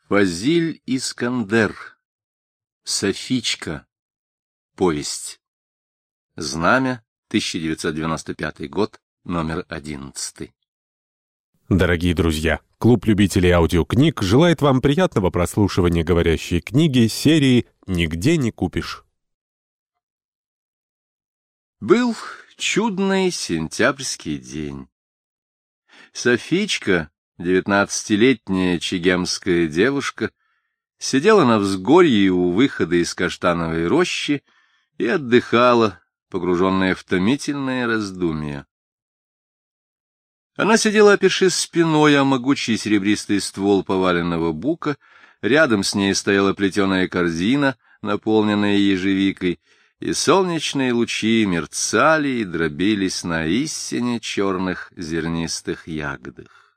Фазиль Искандер. Софичка. Повесть. Знамя. 1995 год. Номер 11. Дорогие друзья, клуб любителей аудиокниг желает вам приятного прослушивания говорящей книги серии «Нигде не купишь». Был чудный сентябрьский день. Софичка, 19-летняя чегемская девушка, сидела на взгорье у выхода из каштановой рощи и отдыхала, погруженная в томительные раздумья. Она сидела, опершись спиной о могучий серебристый ствол поваленного бука, рядом с ней стояла плетеная корзина, наполненная ежевикой, и солнечные лучи мерцали и дробились на истине черных зернистых ягодах.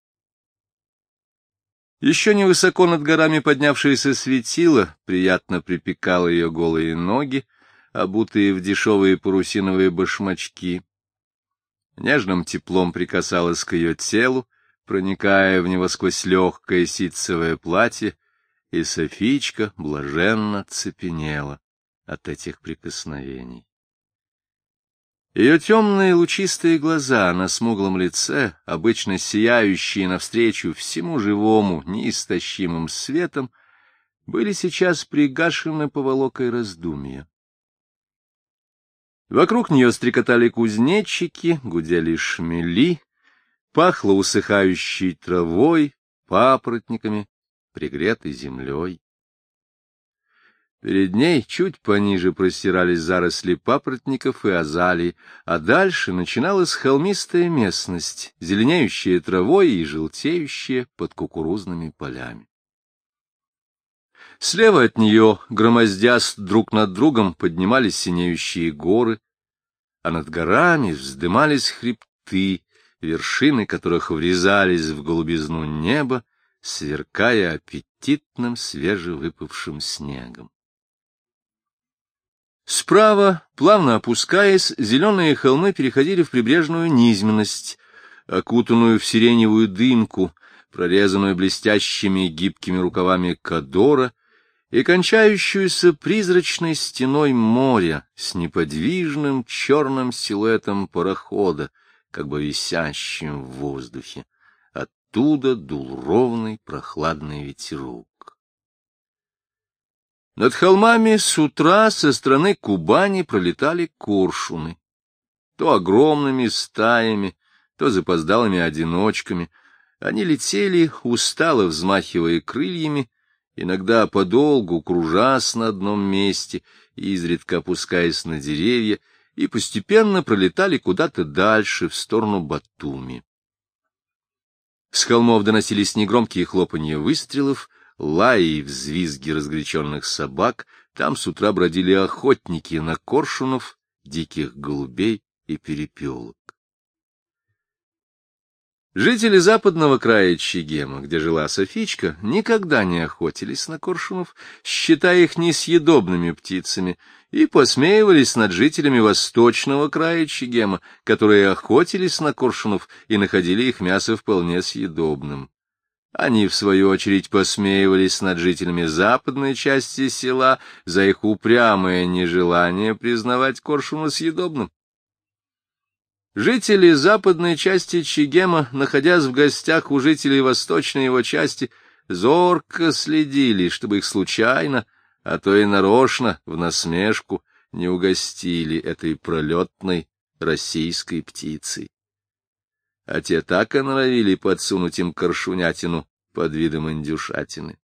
Еще невысоко над горами поднявшееся светило приятно припекало ее голые ноги, обутые в дешевые парусиновые башмачки. Нежным теплом прикасалось к ее телу, проникая в него сквозь легкое ситцевое платье, и Софичка блаженно цепенела от этих прикосновений. Ее темные лучистые глаза на смуглом лице, обычно сияющие навстречу всему живому, неистощимым светом, были сейчас пригашены поволокой раздумья. Вокруг нее стрекотали кузнечики, гудели шмели, пахло усыхающей травой, папоротниками, пригретой землей. Перед ней чуть пониже простирались заросли папоротников и азалий, а дальше начиналась холмистая местность, зеленеющая травой и желтеющая под кукурузными полями. Слева от нее, громоздясь друг над другом, поднимались синеющие горы, а над горами вздымались хребты, вершины которых врезались в голубизну неба, сверкая аппетитным свежевыпавшим снегом. Справа, плавно опускаясь, зеленые холмы переходили в прибрежную низменность, окутанную в сиреневую дымку, прорезанную блестящими гибкими рукавами кадора, и кончающуюся призрачной стеной моря с неподвижным черным силуэтом парохода, как бы висящим в воздухе. Оттуда дул ровный прохладный ветерок. Над холмами с утра со стороны Кубани пролетали коршуны. То огромными стаями, то запоздалыми одиночками. Они летели, устало взмахивая крыльями, иногда подолгу кружась на одном месте, изредка опускаясь на деревья, и постепенно пролетали куда-то дальше, в сторону Батуми. С холмов доносились негромкие хлопанья выстрелов, лай и взвизги разгоряченных собак. Там с утра бродили охотники на коршунов, диких голубей и перепелок. Жители западного края Чегема, где жила Софичка, никогда не охотились на коршунов, считая их несъедобными птицами, и посмеивались над жителями восточного края Чегема, которые охотились на коршунов и находили их мясо вполне съедобным. Они, в свою очередь, посмеивались над жителями западной части села за их упрямое нежелание признавать коршуна съедобным. Жители западной части Чегема, находясь в гостях у жителей восточной его части, зорко следили, чтобы их случайно, а то и нарочно, в насмешку, не угостили этой пролетной российской птицей. А те так и норовили подсунуть им коршунятину под видом индюшатины.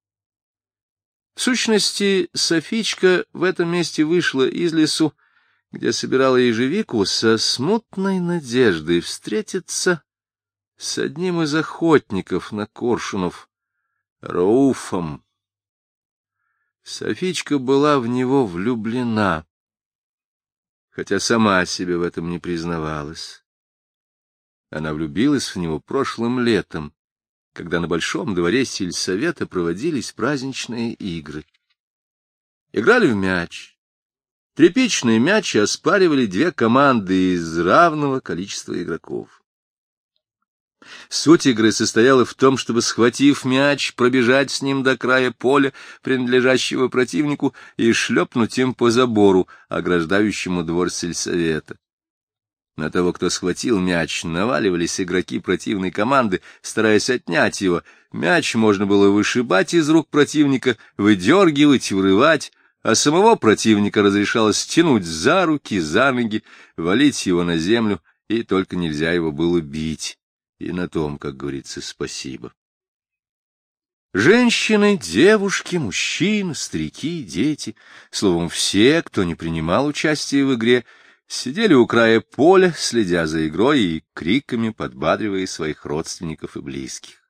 В сущности, Софичка в этом месте вышла из лесу, где собирала ежевику, со смутной надеждой встретиться с одним из охотников на коршунов, Рауфом. Софичка была в него влюблена, хотя сама себе в этом не признавалась. Она влюбилась в него прошлым летом, когда на большом дворе сельсовета проводились праздничные игры. Играли в мяч. Тряпичные мячи оспаривали две команды из равного количества игроков. Суть игры состояла в том, чтобы, схватив мяч, пробежать с ним до края поля, принадлежащего противнику, и шлепнуть им по забору, ограждающему двор сельсовета. На того, кто схватил мяч, наваливались игроки противной команды, стараясь отнять его. Мяч можно было вышибать из рук противника, выдергивать, вырывать, а самого противника разрешалось тянуть за руки, за ноги, валить его на землю, и только нельзя его было бить. И на том, как говорится, спасибо. Женщины, девушки, мужчины, старики, дети, словом, все, кто не принимал участия в игре, сидели у края поля, следя за игрой и криками подбадривая своих родственников и близких.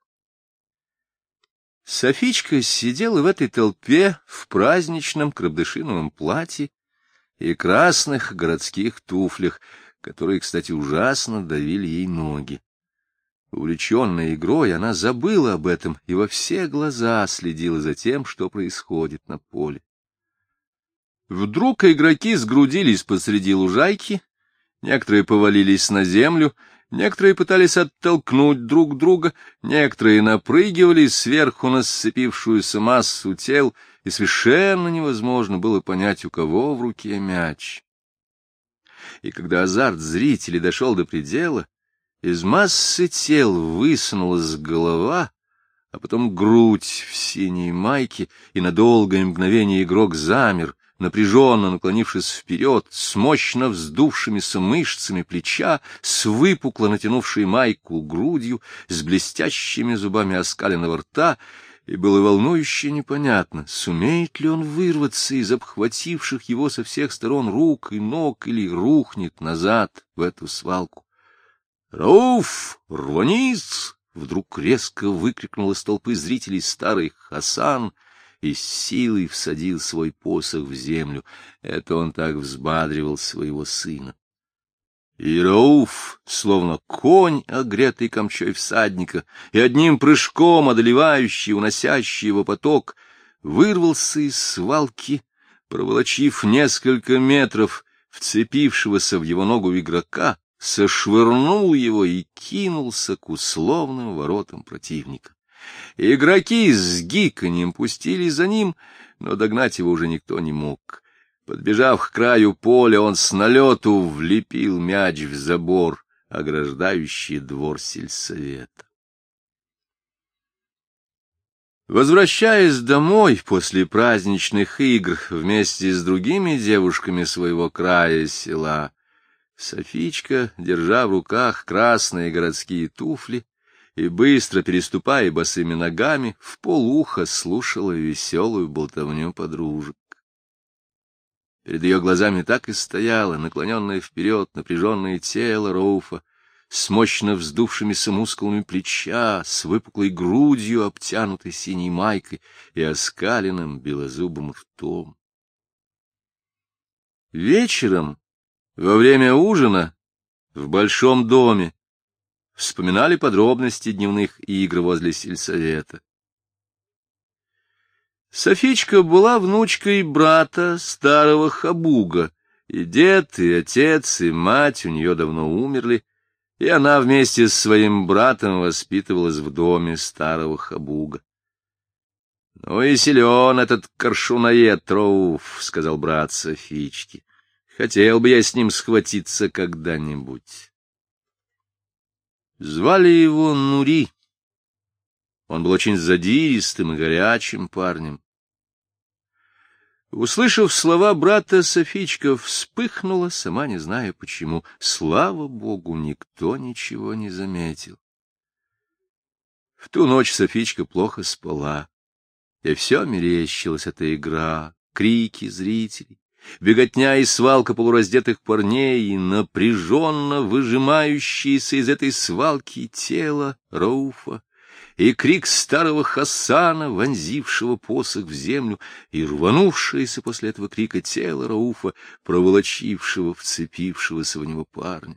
Софичка сидела в этой толпе в праздничном крабдышиновом платье и красных городских туфлях, которые, кстати, ужасно давили ей ноги. Увлеченная игрой, она забыла об этом и во все глаза следила за тем, что происходит на поле. Вдруг игроки сгрудились посреди лужайки, некоторые повалились на землю, некоторые пытались оттолкнуть друг друга, некоторые напрыгивали сверху на сцепившуюся массу тел, и совершенно невозможно было понять, у кого в руке мяч. И когда азарт зрителей дошел до предела, из массы тел высунулась голова, а потом грудь в синей майке, и на долгое мгновение игрок замер, напряженно наклонившись вперед, с мощно вздувшимися мышцами плеча, с выпукло натянувшей майку грудью, с блестящими зубами оскаленного рта, и было волнующе непонятно, сумеет ли он вырваться из обхвативших его со всех сторон рук и ног или рухнет назад в эту свалку. «Рауф, рванись!» — вдруг резко выкрикнул из толпы зрителей старый Хасан и с силой всадил свой посох в землю. Это он так взбадривал своего сына. И Рауф, словно конь, огретый камчой всадника, и одним прыжком одолевающий, уносящий его поток, вырвался из свалки, проволочив несколько метров вцепившегося в его ногу игрока, сошвырнул его и кинулся к условным воротам противника. Игроки с гиканьем пустились за ним, но догнать его уже никто не мог. Подбежав к краю поля, он с налету влепил мяч в забор, ограждающий двор сельсовета. Возвращаясь домой после праздничных игр вместе с другими девушками своего края села, Софичка, держа в руках красные городские туфли и, быстро переступая босыми ногами, вполуха слушала веселую болтовню подружек. Перед ее глазами так и стояло наклоненное вперед напряженное тело Рауфа, с мощно вздувшимися мускулами плеча, с выпуклой грудью, обтянутой синей майкой и оскаленным белозубым ртом. Вечером, во время ужина, в большом доме, вспоминали подробности дневных игр возле сельсовета. Софичка была внучкой брата старого Хабуга, и дед, и отец, и мать у нее давно умерли, и она вместе с своим братом воспитывалась в доме старого Хабуга. — Ну и силен этот коршуноед Рауф, — сказал брат Софичке. — Хотел бы я с ним схватиться когда-нибудь. Звали его Нури. Он был очень задиристым и горячим парнем. Услышав слова брата, Софичка вспыхнула, сама не зная почему. Слава богу, никто ничего не заметил. В ту ночь Софичка плохо спала, и все мерещилась эта игра, крики зрителей, беготня и свалка полураздетых парней, и напряженно выжимающиеся из этой свалки тело Рауфа, и крик старого Хасана, вонзившего посох в землю, и рванувшееся после этого крика тело Рауфа, проволочившего вцепившегося в него парня.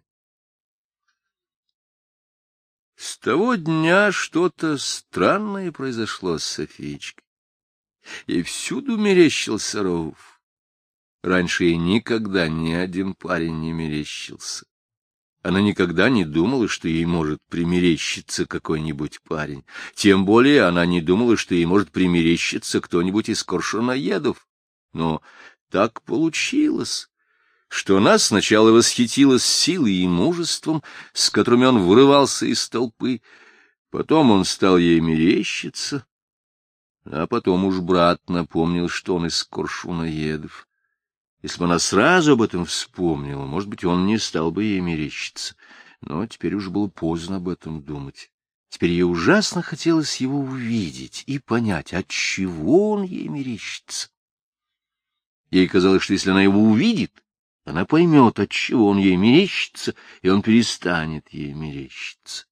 С того дня что-то странное произошло с Софичкой. Ей всюду мерещился Рауф. Раньше ей никогда ни один парень не мерещился. Она никогда не думала, что ей может примерещиться какой-нибудь парень. Тем более она не думала, что ей может примерещиться кто-нибудь из коршуноедов. Но так получилось, что она сначала восхитилась силой и мужеством, с которыми он вырывался из толпы, потом он стал ей мерещиться, а потом уж брат напомнил, что он из коршуноедов. Если бы она сразу об этом вспомнила, может быть, он не стал бы ей мерещиться. Но теперь уже было поздно об этом думать. Теперь ей ужасно хотелось его увидеть и понять, отчего он ей мерещится. Ей казалось, что если она его увидит, она поймет, отчего он ей мерещится, и он перестанет ей мерещиться.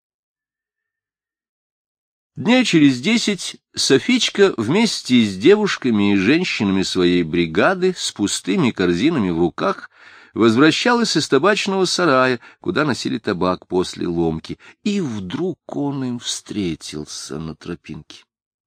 Дня через 10 Софичка вместе с девушками и женщинами своей бригады с пустыми корзинами в руках возвращалась из табачного сарая, куда носили табак после ломки, и вдруг он им встретился на тропинке.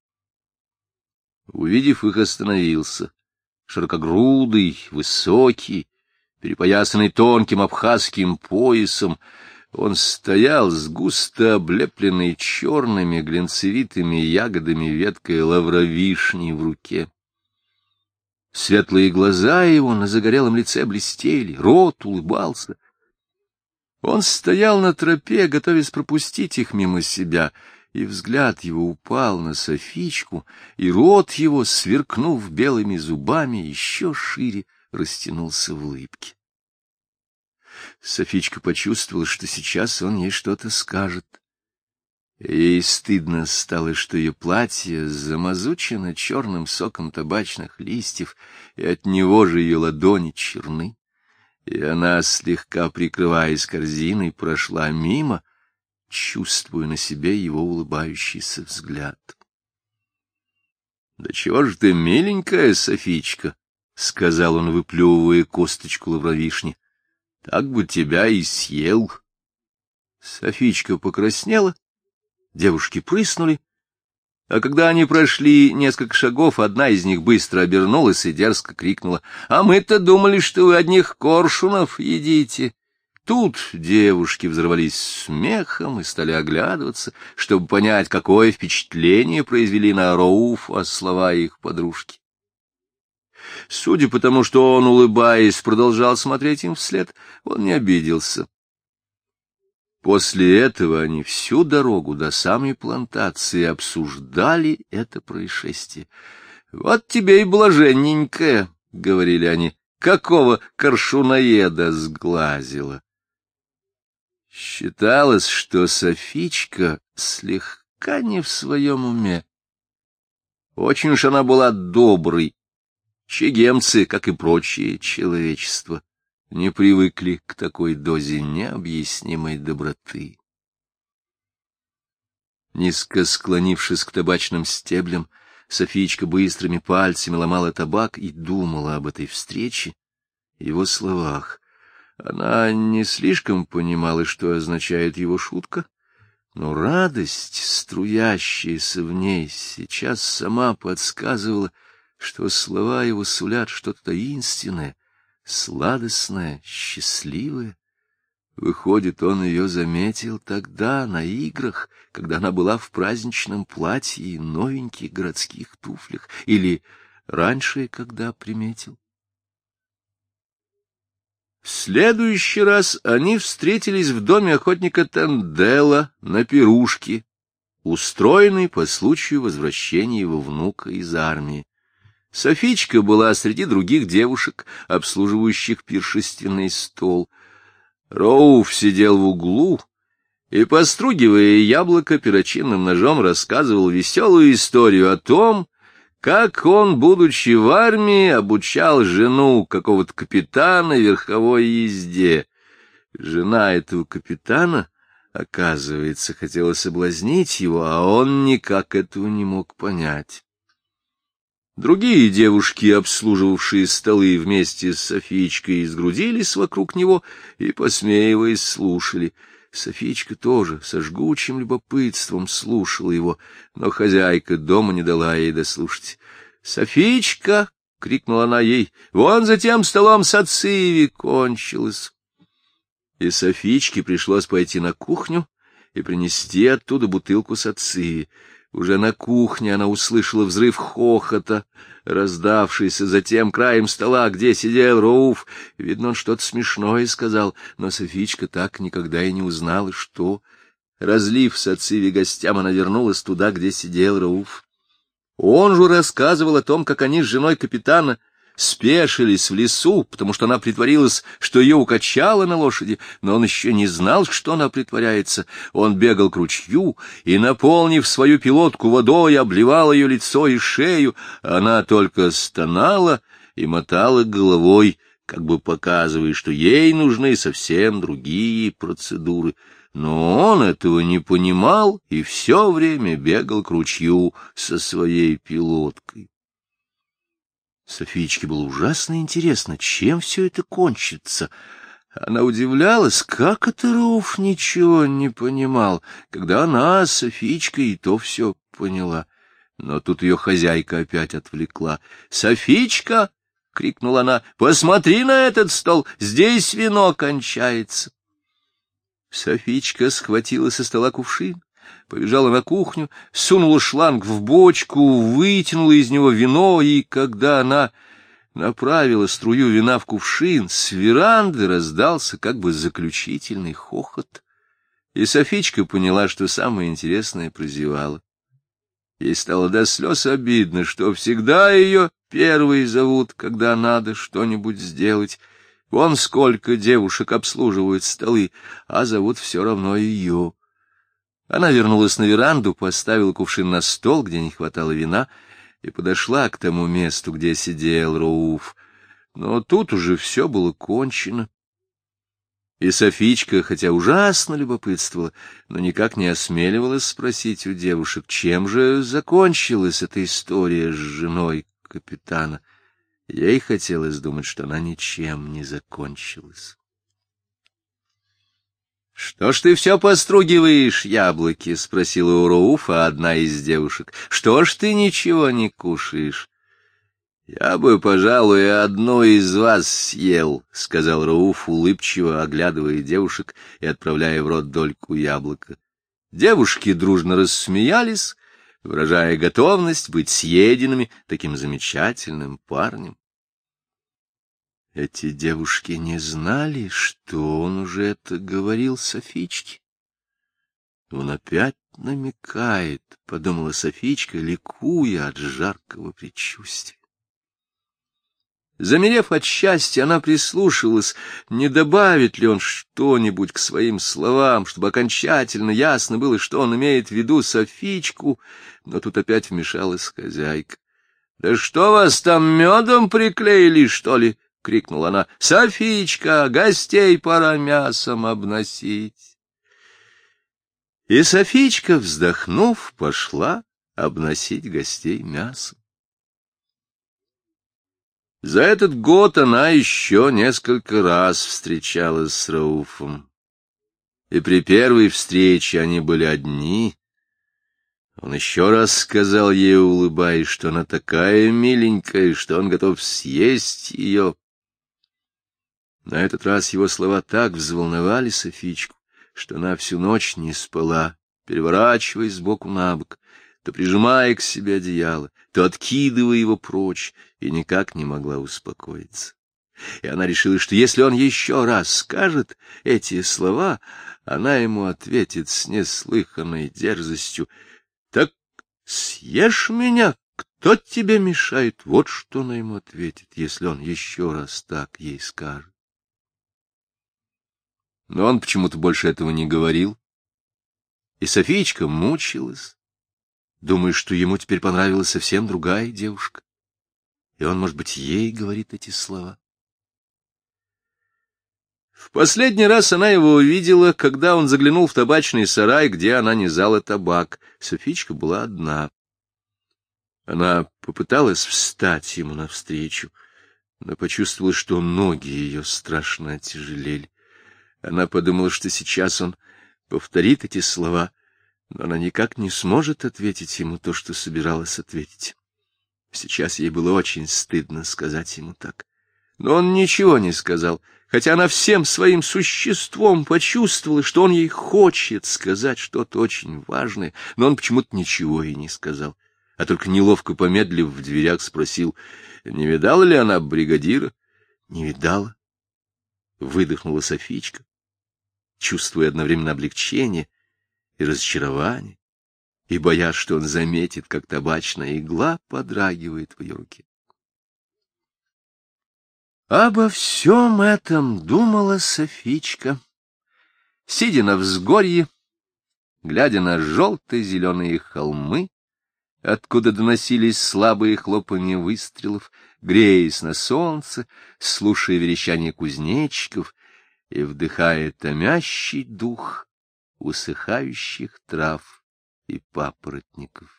Увидев их, остановился. Широкогрудый, высокий, перепоясанный тонким абхазским поясом, он стоял с густо облепленной черными глинцевитыми ягодами веткой лавровишни в руке. Светлые глаза его на загорелом лице блестели, рот улыбался. Он стоял на тропе, готовясь пропустить их мимо себя, и взгляд его упал на Софичку, и рот его, сверкнув белыми зубами, еще шире растянулся в улыбке. Софичка почувствовала, что сейчас он ей что-то скажет. Ей стыдно стало, что ее платье замазучено черным соком табачных листьев, и от него же ее ладони черны. И она, слегка прикрываясь корзиной, прошла мимо, чувствуя на себе его улыбающийся взгляд. — Да чего же ты миленькая, Софичка, — сказал он, выплевывая косточку лавровишни. — Так бы тебя и съел. Софичка покраснела, девушки прыснули, а когда они прошли несколько шагов, одна из них быстро обернулась и дерзко крикнула: — А мы-то думали, что вы одних коршунов едите. Тут девушки взорвались смехом и стали оглядываться, чтобы понять, какое впечатление произвели на Рауфа слова их подружки. Судя по тому, что он, улыбаясь, продолжал смотреть им вслед, он не обиделся. После этого они всю дорогу до самой плантации обсуждали это происшествие. — Вот тебе и блаженненькая, — говорили они, — какого коршуноеда сглазила. Считалось, что Софичка слегка не в своем уме. Очень уж она была доброй. Чегемцы, как и прочее человечество, не привыкли к такой дозе необъяснимой доброты. Низко склонившись к табачным стеблям, Софичка быстрыми пальцами ломала табак и думала об этой встрече, его словах. Она не слишком понимала, что означает его шутка, но радость, струящаяся в ней, сейчас сама подсказывала, что слова его сулят что-то таинственное, сладостное, счастливое. Выходит, он ее заметил тогда, на играх, когда она была в праздничном платье и новеньких городских туфлях, или раньше, когда приметил. В следующий раз они встретились в доме охотника Тандела на пирушке, устроенной по случаю возвращения его внука из армии. Софичка была среди других девушек, обслуживающих пиршественный стол. Рауф сидел в углу и, постругивая яблоко перочинным ножом, рассказывал веселую историю о том, как он, будучи в армии, обучал жену какого-то капитана верховой езде. Жена этого капитана, оказывается, хотела соблазнить его, а он никак этого не мог понять. Другие девушки, обслуживавшие столы вместе с Софичкой, сгрудились вокруг него и, посмеиваясь, слушали. Софичка тоже со жгучим любопытством слушала его, но хозяйка дома не дала ей дослушать. — Софичка! — крикнула она ей. — Вон за тем столом сациви кончилось. и Софичке пришлось пойти на кухню и принести оттуда бутылку саци. Уже на кухне она услышала взрыв хохота, раздавшийся за тем краем стола, где сидел Рауф. Видно, он что-то смешное сказал, но Софичка так никогда и не узнала, что. Разлив сациви гостям, она вернулась туда, где сидел Рауф. Он же рассказывал о том, как они с женой капитана спешились в лесу, потому что она притворилась, что ее укачало на лошади, но он еще не знал, что она притворяется. Он бегал к ручью и, наполнив свою пилотку водой, обливал ее лицо и шею. Она только стонала и мотала головой, как бы показывая, что ей нужны совсем другие процедуры. Но он этого не понимал и все время бегал к ручью со своей пилоткой. Софичке было ужасно интересно, чем все это кончится. Она удивлялась, как это Рауф ничего не понимал, когда она, Софичка, и то все поняла. Но тут ее хозяйка опять отвлекла. «Софичка!» — крикнула она. «Посмотри на этот стол, здесь вино кончается!» Софичка схватила со стола кувшин, побежала на кухню, сунула шланг в бочку, вытянула из него вино, и когда она направила струю вина в кувшин, с веранды раздался как бы заключительный хохот. И Софичка поняла, что самое интересное прозевала. Ей стало до слез обидно, что всегда ее первой зовут, когда надо что-нибудь сделать. Вон сколько девушек обслуживают столы, а зовут все равно ее. Она вернулась на веранду, поставила кувшин на стол, где не хватало вина, и подошла к тому месту, где сидел Рауф. Но тут уже все было кончено. И Софичка, хотя ужасно любопытствовала, но никак не осмеливалась спросить у девушек, чем же закончилась эта история с женой капитана. Ей хотелось думать, что она ничем не закончилась. — Что ж ты все постругиваешь, яблоки? — спросила у Рауфа одна из девушек. — Что ж ты ничего не кушаешь? — Я бы, пожалуй, одну из вас съел, — сказал Рауф, улыбчиво оглядывая девушек и отправляя в рот дольку яблока. Девушки дружно рассмеялись, выражая готовность быть съеденными таким замечательным парнем. Эти девушки не знали, что он уже это говорил Софичке. Он опять намекает, — подумала Софичка, ликуя от жаркого предчувствия. Замерев от счастья, она прислушивалась, не добавит ли он что-нибудь к своим словам, чтобы окончательно ясно было, что он имеет в виду Софичку, но тут опять вмешалась хозяйка. — Да что вас там медом приклеили, что ли? — крикнула она. — Софичка, гостей пора мясом обносить. И Софичка, вздохнув, пошла обносить гостей мясом. За этот год она еще несколько раз встречалась с Рауфом. И при первой встрече они были одни. Он еще раз сказал ей, улыбаясь, что она такая миленькая, что он готов съесть ее. На этот раз его слова так взволновали Софичку, что она всю ночь не спала, переворачиваясь сбоку на бок, то прижимая к себе одеяло, то откидывая его прочь, и никак не могла успокоиться. И она решила, что если он еще раз скажет эти слова, она ему ответит с неслыханной дерзостью: «Так съешь меня, кто тебе мешает?» Вот что она ему ответит, если он еще раз так ей скажет. Но он почему-то больше этого не говорил, и Софичка мучилась, думая, что ему теперь понравилась совсем другая девушка, и он, может быть, ей говорит эти слова. В последний раз она его увидела, когда он заглянул в табачный сарай, где она низала табак. Софичка была одна. Она попыталась встать ему навстречу, но почувствовала, что ноги ее страшно отяжелели. Она подумала, что сейчас он повторит эти слова, но она никак не сможет ответить ему то, что собиралась ответить. Сейчас ей было очень стыдно сказать ему так. Но он ничего не сказал, хотя она всем своим существом почувствовала, что он ей хочет сказать что-то очень важное, но он почему-то ничего и не сказал, а только неловко помедлив в дверях спросил, не видала ли она бригадира. — Не видала, — выдохнула Софичка, чувствуя одновременно облегчение и разочарование, и боясь, что он заметит, как табачная игла подрагивает в ее руке. Обо всем этом думала Софичка, сидя на взгорье, глядя на желто-зеленые холмы, откуда доносились слабые хлопанья выстрелов, греясь на солнце, слушая верещание кузнечиков и вдыхая томящий дух усыхающих трав и папоротников.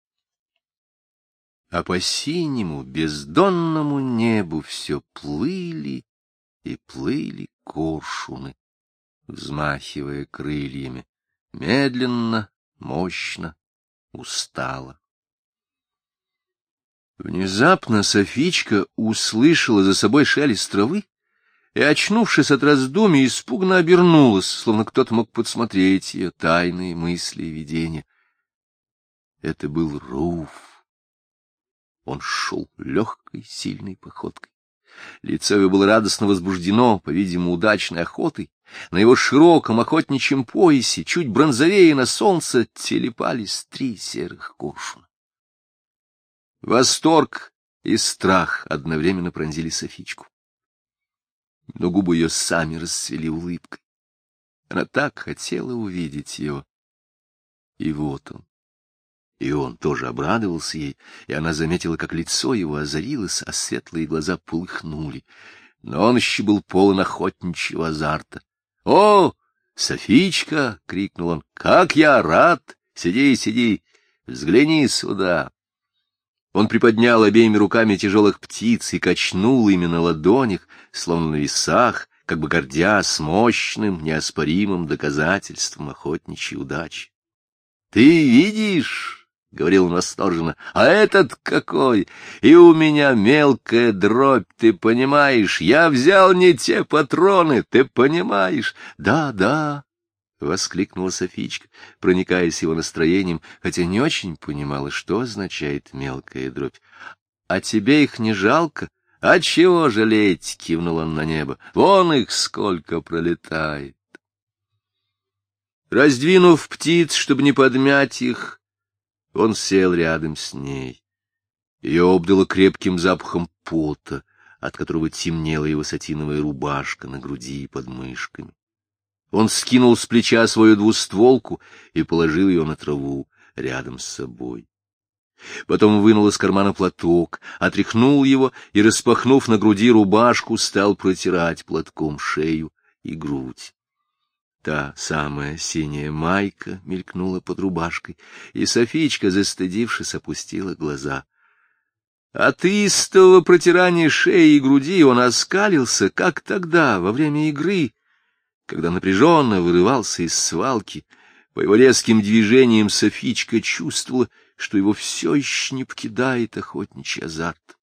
А по синему бездонному небу все плыли и плыли коршуны, взмахивая крыльями, медленно, мощно, устало. Внезапно Софичка услышала за собой шелест травы и, очнувшись от раздумий, испуганно обернулась, словно кто-то мог подсмотреть ее тайные мысли и видения. Это был Рауф. Он шел легкой, сильной походкой. Лицо его было радостно возбуждено, по-видимому, удачной охотой. На его широком охотничьем поясе, чуть бронзовее на солнце, телепались 3 серых коршуна. Восторг и страх одновременно пронзили Софичку. Но губы ее сами расцвели улыбкой. Она так хотела увидеть его. И вот он. И он тоже обрадовался ей, и она заметила, как лицо его озарилось, а светлые глаза полыхнули. Но он еще был полон охотничьего азарта. — О, Софичка! — крикнул он. — Как я рад! Сиди, сиди! Взгляни сюда! Он приподнял обеими руками тяжелых птиц и качнул ими на ладонях, словно на весах, как бы гордясь мощным, неоспоримым доказательством охотничьей удачи. — Ты видишь? — говорил он восторженно. — А этот какой! И у меня мелкая дробь, ты понимаешь? Я взял не те патроны, ты понимаешь? — Да, да, — воскликнула Софичка, проникаясь его настроением, хотя не очень понимала, что означает мелкая дробь. — А тебе их не жалко? — А чего жалеть? — кивнул он на небо. — Вон их сколько пролетает. Раздвинув птиц, чтобы не подмять их, он сел рядом с ней. Ее обдало крепким запахом пота, от которого темнела его сатиновая рубашка на груди и под мышками. Он скинул с плеча свою двустволку и положил ее на траву рядом с собой. Потом вынул из кармана платок, отряхнул его и, распахнув на груди рубашку, стал протирать платком шею и грудь. Та самая синяя майка мелькнула под рубашкой, и Софичка, застыдившись, опустила глаза. От истового протирания шеи и груди он оскалился, как тогда, во время игры, когда напряженно вырывался из свалки. По его резким движениям Софичка чувствовала, что его все еще не покидает охотничий азарт.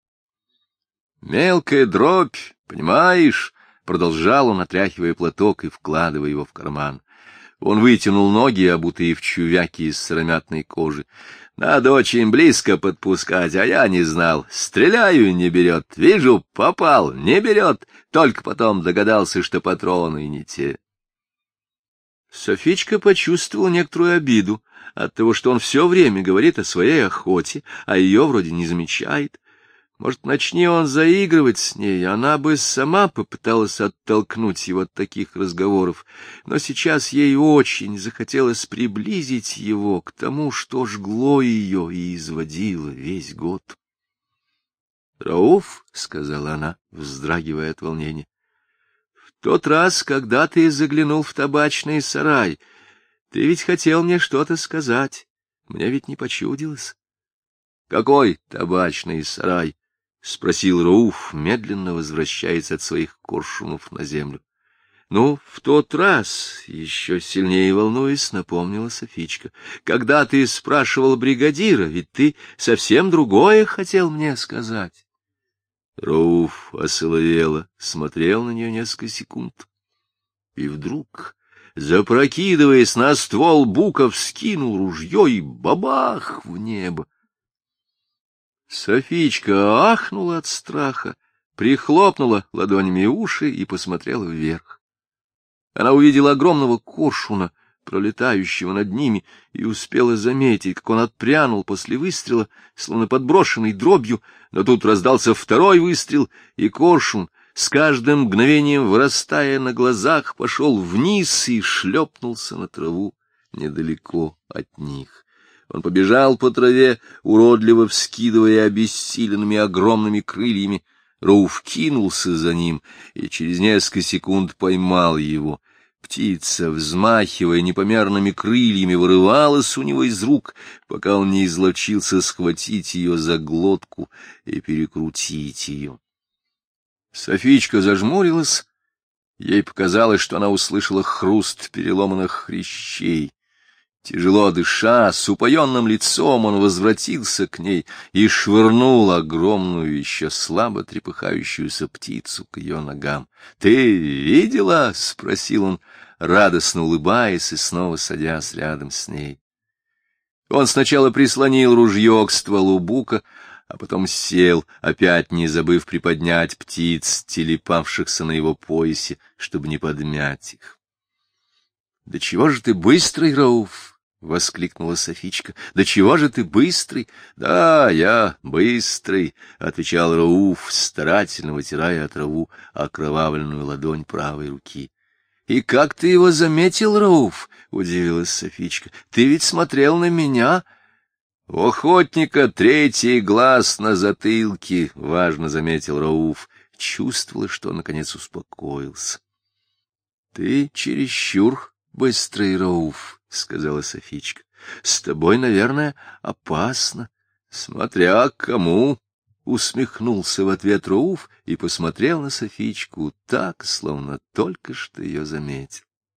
«Мелкая дробь, понимаешь?» — продолжал он, отряхивая платок и вкладывая его в карман. Он вытянул ноги, обутые в чувяки из сыромятной кожи. «Надо очень близко подпускать, а я не знал. Стреляю — не берет. Вижу, попал — не берет. Только потом догадался, что патроны не те». Софичка почувствовала некоторую обиду от того, что он все время говорит о своей охоте, а ее вроде не замечает. Может, начни он заигрывать с ней, она бы сама попыталась оттолкнуть его от таких разговоров, но сейчас ей очень захотелось приблизить его к тому, что жгло ее и изводило весь год. — Рауф, — сказала она, вздрагивая от волнения, — в тот раз, когда ты заглянул в табачный сарай, ты ведь хотел мне что-то сказать, мне ведь не почудилось. — Какой табачный сарай? — спросил Рауф, медленно возвращаясь от своих коршунов на землю. — Ну, в тот раз, еще сильнее волнуясь, напомнила Софичка, когда ты спрашивал бригадира, ведь ты совсем другое хотел мне сказать. Рауф осоловело смотрел на нее несколько секунд. И вдруг, запрокидываясь на ствол бука, вскинул ружье и бабах в небо. Софичка ахнула от страха, прихлопнула ладонями уши и посмотрела вверх. Она увидела огромного коршуна, пролетающего над ними, и успела заметить, как он отпрянул после выстрела, словно подброшенный дробью, но тут раздался второй выстрел, и коршун, с каждым мгновением вырастая на глазах, пошел вниз и шлепнулся на траву недалеко от них. Он побежал по траве, уродливо вскидывая обессиленными огромными крыльями. Рауф кинулся за ним и через несколько секунд поймал его. Птица, взмахивая непомерными крыльями, вырывалась у него из рук, пока он не изловчился схватить ее за глотку и перекрутить ее. Софичка зажмурилась. Ей показалось, что она услышала хруст переломанных хрящей. Тяжело дыша, с упоенным лицом он возвратился к ней и швырнул огромную, еще слабо трепыхающуюся птицу к ее ногам. — Ты видела? — спросил он, радостно улыбаясь и снова садясь рядом с ней. Он сначала прислонил ружье к стволу бука, а потом сел, опять не забыв приподнять птиц, телепавшихся на его поясе, чтобы не подмять их. — Да чего же ты быстрый, Рауф? — воскликнула Софичка. — Да чего же ты быстрый? — Да, я быстрый, — отвечал Рауф, старательно вытирая от траву окровавленную ладонь правой руки. — И как ты его заметил, Рауф? — удивилась Софичка. — Ты ведь смотрел на меня. — У охотника третий глаз на затылке, — важно заметил Рауф. Чувствовала, что он, наконец, успокоился. — Ты чересчур быстрый, Рауф, — сказала Софичка. — С тобой, наверное, опасно. — Смотря кому, — усмехнулся в ответ Рауф и посмотрел на Софичку так, словно только что ее заметил.